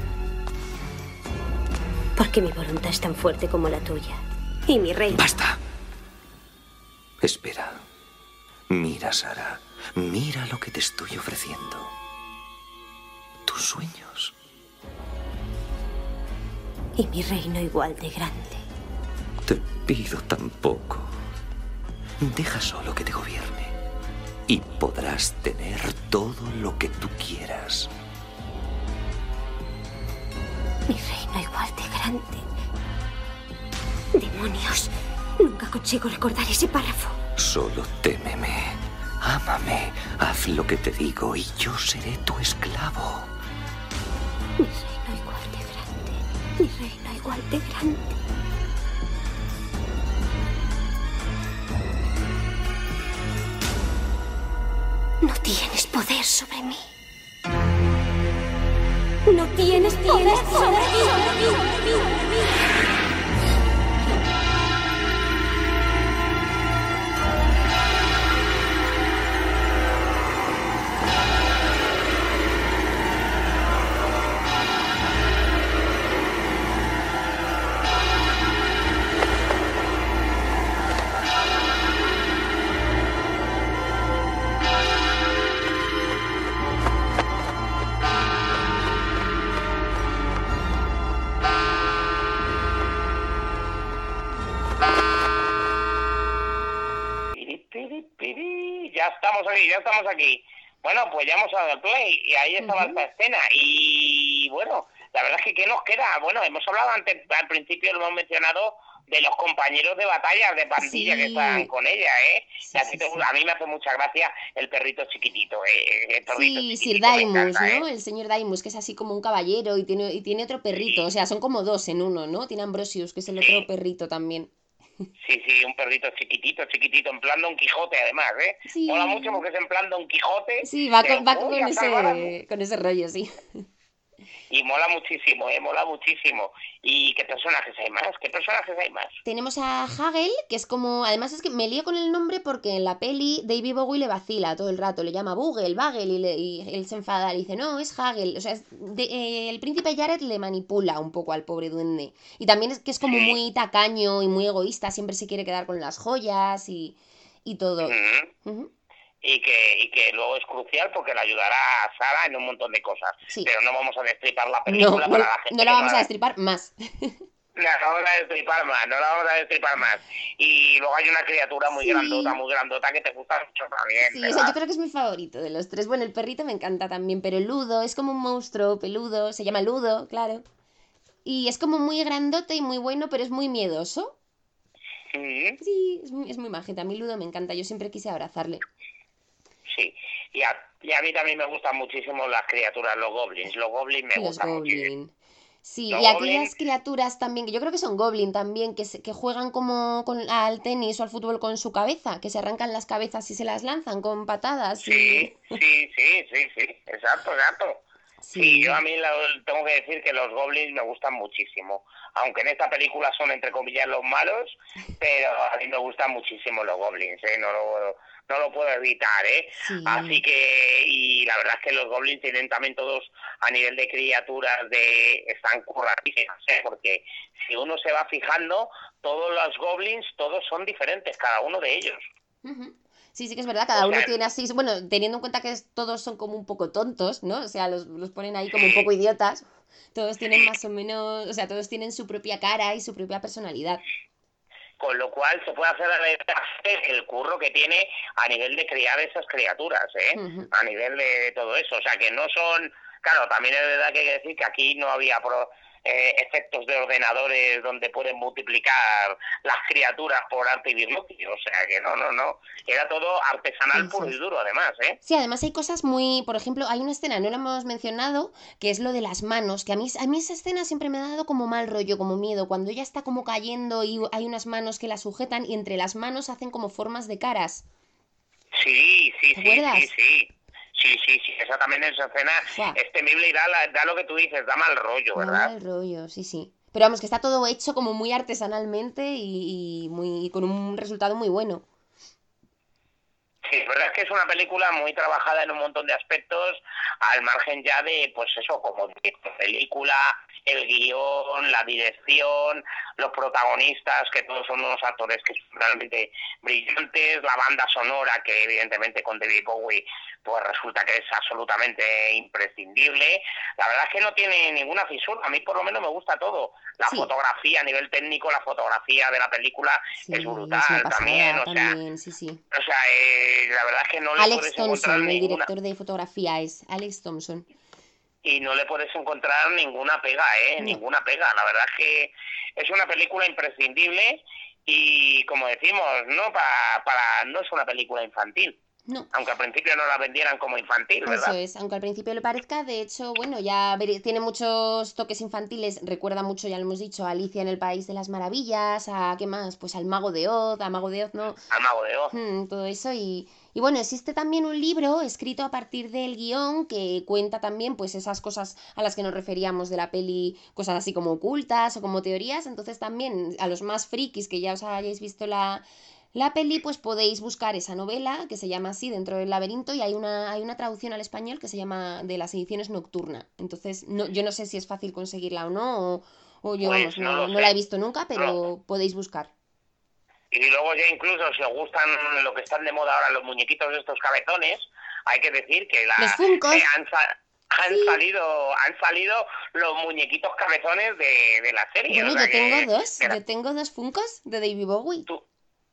Porque mi voluntad es tan fuerte como la tuya. Y mi rey... ¡Basta! Espera. Mira, Sara. Mira lo que te estoy ofreciendo. Tus sueños. Y mi reino igual de grande. Te pido tan poco. Deja solo que te gobierne. Y podrás tener todo lo que tú quieras. Mi reino igual de grande. ¡Demonios! Nunca consigo recordar ese párrafo. Solo témeme. Ámame. Haz lo que te digo y yo seré tu esclavo. Mi reino igual de grande. Mi reino igual de grande. No tienes poder sobre mí. No tienes poder sobre mí. ya estamos aquí, ya estamos aquí. Bueno, pues ya hemos dado el play y ahí estaba uh-huh. esta escena. Y bueno, la verdad es que ¿qué nos queda? Bueno, hemos hablado antes, al principio lo hemos mencionado, de los compañeros de batalla, de pandilla sí. que están con ella, ¿eh? Sí, sí, sí. A mí me hace mucha gracia el perrito chiquitito, ¿eh? El perrito sí, chiquitito Sir Daimus, encanta, ¿no? ¿eh? El señor Daimus, que es así como un caballero y tiene, y tiene otro perrito, sí. o sea, son como dos en uno, ¿no? Tiene Ambrosius, que es el sí. otro perrito también. Sí, sí, un perrito chiquitito, chiquitito, en plan Don Quijote además, ¿eh? Sí. Mola mucho porque es en plan Don Quijote. Sí, va con, va con, ese, con ese rollo, sí. Y mola muchísimo, ¿eh? Mola muchísimo. ¿Y qué personajes hay más? ¿Qué personajes hay más? Tenemos a Hagel, que es como... Además es que me lío con el nombre porque en la peli David Bowie le vacila todo el rato. Le llama Bugel, Bagel, y, le, y él se enfada. Le dice, no, es Hagel. O sea, es de, eh, el príncipe Jared le manipula un poco al pobre duende. Y también es que es como sí. muy tacaño y muy egoísta. Siempre se quiere quedar con las joyas y, y todo. Uh-huh. Uh-huh. Y que, y que luego es crucial porque le ayudará a Sara en un montón de cosas. Sí. Pero no vamos a destripar la película no, para no, la gente. No la vamos a destripar más. No la vamos a destripar más, no la vamos a destripar más. Y luego hay una criatura muy sí. grandota, muy grandota que te gusta mucho también. Sí, ¿verdad? O sea, yo creo que es mi favorito de los tres. Bueno, el perrito me encanta también, pero Ludo es como un monstruo peludo, se llama Ludo, claro. Y es como muy grandote y muy bueno, pero es muy miedoso. Sí. Sí, es muy, es muy majeta. A mí Ludo me encanta, yo siempre quise abrazarle. Sí, y a, y a mí también me gustan muchísimo las criaturas, los goblins. Los goblins me los gustan goblin. muchísimo. Sí, los y goblin... aquellas criaturas también, que yo creo que son goblin también, que, se, que juegan como con, al tenis o al fútbol con su cabeza, que se arrancan las cabezas y se las lanzan con patadas. Sí, y... sí, sí, sí, sí, exacto, exacto. Sí. sí, yo a mí lo, tengo que decir que los goblins me gustan muchísimo. Aunque en esta película son, entre comillas, los malos, pero a mí me gustan muchísimo los goblins, ¿eh? No lo... no lo puedo evitar, ¿eh? Sí. Así que, y la verdad es que los goblins tienen también todos, a nivel de criaturas, de están curradísimas, ¿eh? Porque si uno se va fijando, todos los goblins, todos son diferentes, cada uno de ellos. Uh-huh. Sí, sí que es verdad, cada o sea, uno tiene así, bueno, teniendo en cuenta que es, todos son como un poco tontos, ¿no? O sea, los, los ponen ahí como un poco idiotas, todos tienen más o menos, o sea, todos tienen su propia cara y su propia personalidad. Con lo cual se puede hacer el curro que tiene a nivel de criar esas criaturas, ¿eh? Uh-huh. A nivel de todo eso. O sea, que no son... Claro, también es verdad que hay que decir que aquí no había pro, eh, efectos de ordenadores donde pueden multiplicar las criaturas por arte y virtuosismo. O sea, que no, no, no. Era todo artesanal sí, puro sí. y duro, además, ¿eh? Sí, además hay cosas muy... Por ejemplo, hay una escena, no la hemos mencionado, que es lo de las manos, que a mí, a mí esa escena siempre me ha dado como mal rollo, como miedo, cuando ella está como cayendo y hay unas manos que la sujetan y entre las manos hacen como formas de caras. Sí, sí, ¿Te sí, acuerdas? sí, sí. Sí, sí, sí, esa también es escena wow. es temible y da, da lo que tú dices, da mal rollo, ¿verdad? Da mal rollo, sí, sí. Pero vamos, que está todo hecho como muy artesanalmente y, y muy y con un resultado muy bueno. Sí, la verdad es que es una película muy trabajada en un montón de aspectos, al margen ya de, pues eso, como de película, el guión, la dirección, los protagonistas, que todos son unos actores que son realmente brillantes, la banda sonora, que evidentemente con David Bowie, pues resulta que es absolutamente imprescindible. La verdad es que no tiene ninguna fisura, a mí por lo menos me gusta todo. La sí. fotografía, a nivel técnico, la fotografía de la película sí, es brutal es también, o sea, también, sí, sí. O sea, eh, la verdad es que no le Alex puedes Thompson, encontrar el ninguna... director de fotografía es Alex Thompson. Y no le puedes encontrar ninguna pega, ¿eh? No. Ninguna pega. La verdad es que es una película imprescindible y, como decimos, no para, para no es una película infantil. No. Aunque al principio no la vendieran como infantil, ¿verdad? Eso es, aunque al principio le parezca, de hecho, bueno, ya ver, tiene muchos toques infantiles, recuerda mucho, ya lo hemos dicho, a Alicia en el País de las Maravillas, a, ¿qué más? Pues al Mago de Oz, a Mago de Oz, ¿no? Al Mago de Oz. Hmm, todo eso y... Y bueno, existe también un libro escrito a partir del guión que cuenta también pues esas cosas a las que nos referíamos de la peli, cosas así como ocultas o como teorías, entonces también a los más frikis que ya os hayáis visto la, la peli, pues podéis buscar esa novela que se llama así, Dentro del laberinto, y hay una, hay una traducción al español que se llama De las ediciones Nocturna, entonces no, yo no sé si es fácil conseguirla o no, o, o yo pues vamos, no, no, no la he visto nunca, pero no. podéis buscar. Y luego ya incluso si os gustan lo que están de moda ahora, los muñequitos de estos cabezones, hay que decir que la, los Funkos. Eh, han, han sí. salido han salido los muñequitos cabezones de, de la serie. Bueno, o sea yo que, tengo dos, era... yo tengo dos Funkos de David Bowie. ¿Tú?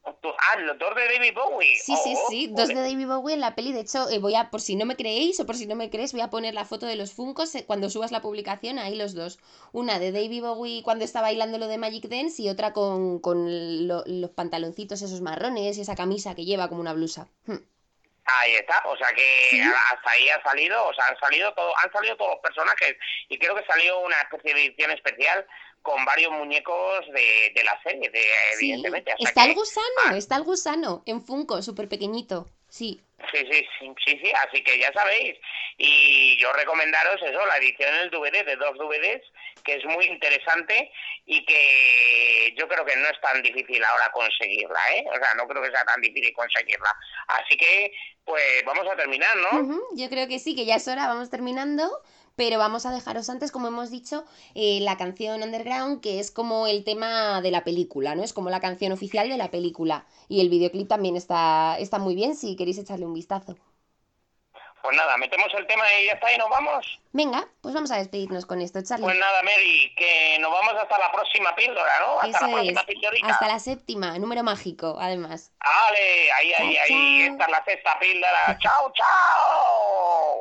Ah, los dos de David Bowie. Sí, sí, oh, sí, joder. dos de David Bowie en la peli. De hecho, eh, voy a, por si no me creéis o por si no me crees, voy a poner la foto de los Funkos eh, cuando subas la publicación, ahí los dos. Una de David Bowie cuando está bailando lo de Magic Dance y otra con, con lo- los pantaloncitos esos marrones y esa camisa que lleva como una blusa. Hmm. Ahí está, o sea que Sí. hasta ahí ha salido, o sea, han salido todo, han salido todos los personajes y creo que salió una especie de edición especial con varios muñecos de, de la serie, de, Sí, evidentemente. O sea está que- el gusano, está el gusano en Funko, súper pequeñito. Sí, Sí, sí, sí, sí, sí, así que ya sabéis. Y yo recomendaros eso, la edición en el D V D, de dos D V Ds, que es muy interesante y que yo creo que no es tan difícil ahora conseguirla, ¿eh? O sea, no creo que sea tan difícil conseguirla. Así que, pues vamos a terminar, ¿no? Ujú, yo creo que sí, que ya es hora, vamos terminando, pero vamos a dejaros antes, como hemos dicho, eh, la canción Underground, que es como el tema de la película, ¿no? Es como la canción oficial de la película. Y el videoclip también está, está muy bien, si queréis echarle un vistazo. Pues nada, metemos el tema y ya está, y nos vamos. Venga, pues vamos a despedirnos con esto, Charlie. Pues nada, Mary, que nos vamos hasta la próxima píldora, ¿no? Hasta Eso la próxima es, píldorita. hasta la séptima, número mágico, además. Vale, ahí, ahí, Chao, ahí, chao. esta es la sexta píldora. ¡Chao, chao!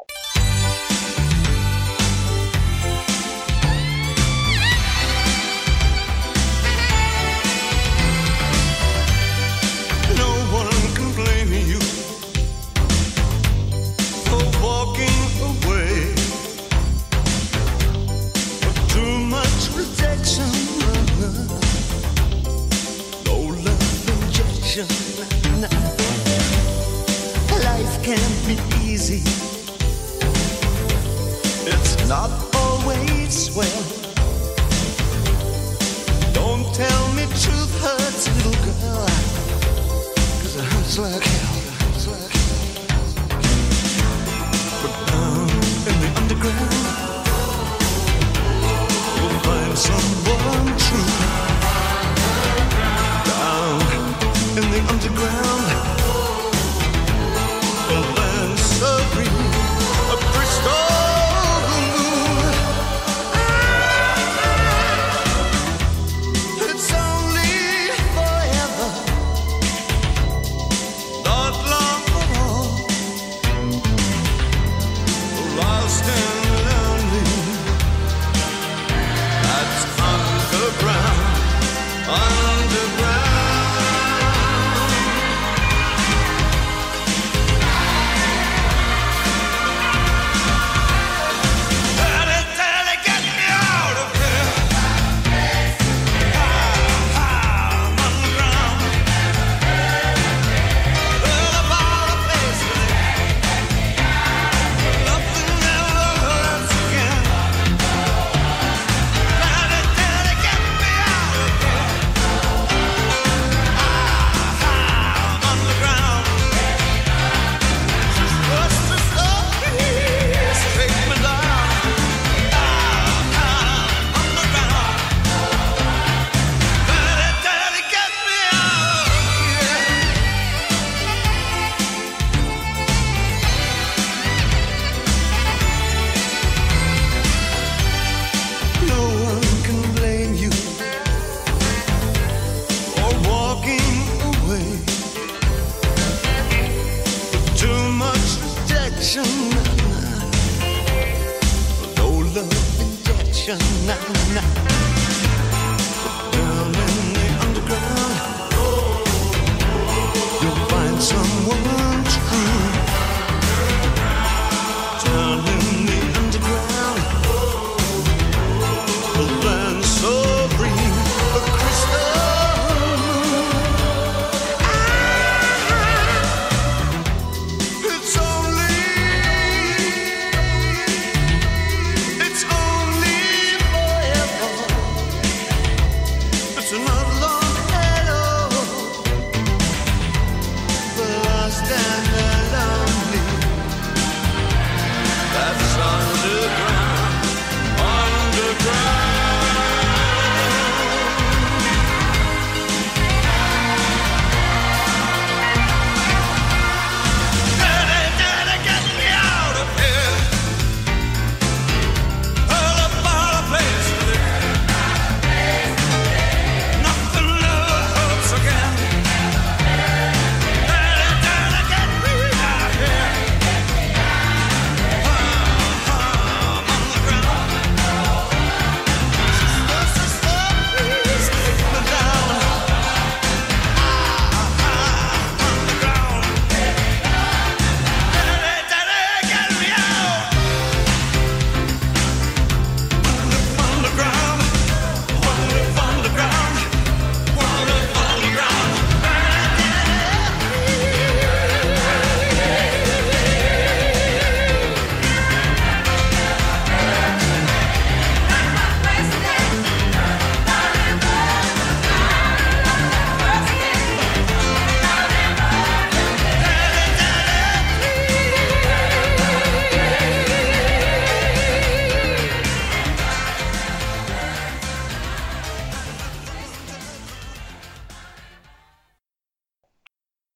No one can blame you for walking away. Too much rejection, no love injection. Life can't be easy. It's not always well. Don't tell me truth hurts, little girl. It hurts like hell, it hurts like hell. But down in the underground, you'll find someone true. Down in the underground, a land serene, a crystal moon. It's only forever. Not long at all, lost and lonely. That's underground, underground. Daddy, daddy, get me out of here. Ah, ah, I'm underground. About a place where nothing ever hurts again. Daddy, daddy, get me out of here. Ah, ah, I'm underground. Just a soul, please take me down. Ah, ah, underground. Daddy, daddy, get me out of here. No one can blame you for walking away. Too much rejection, no love injection.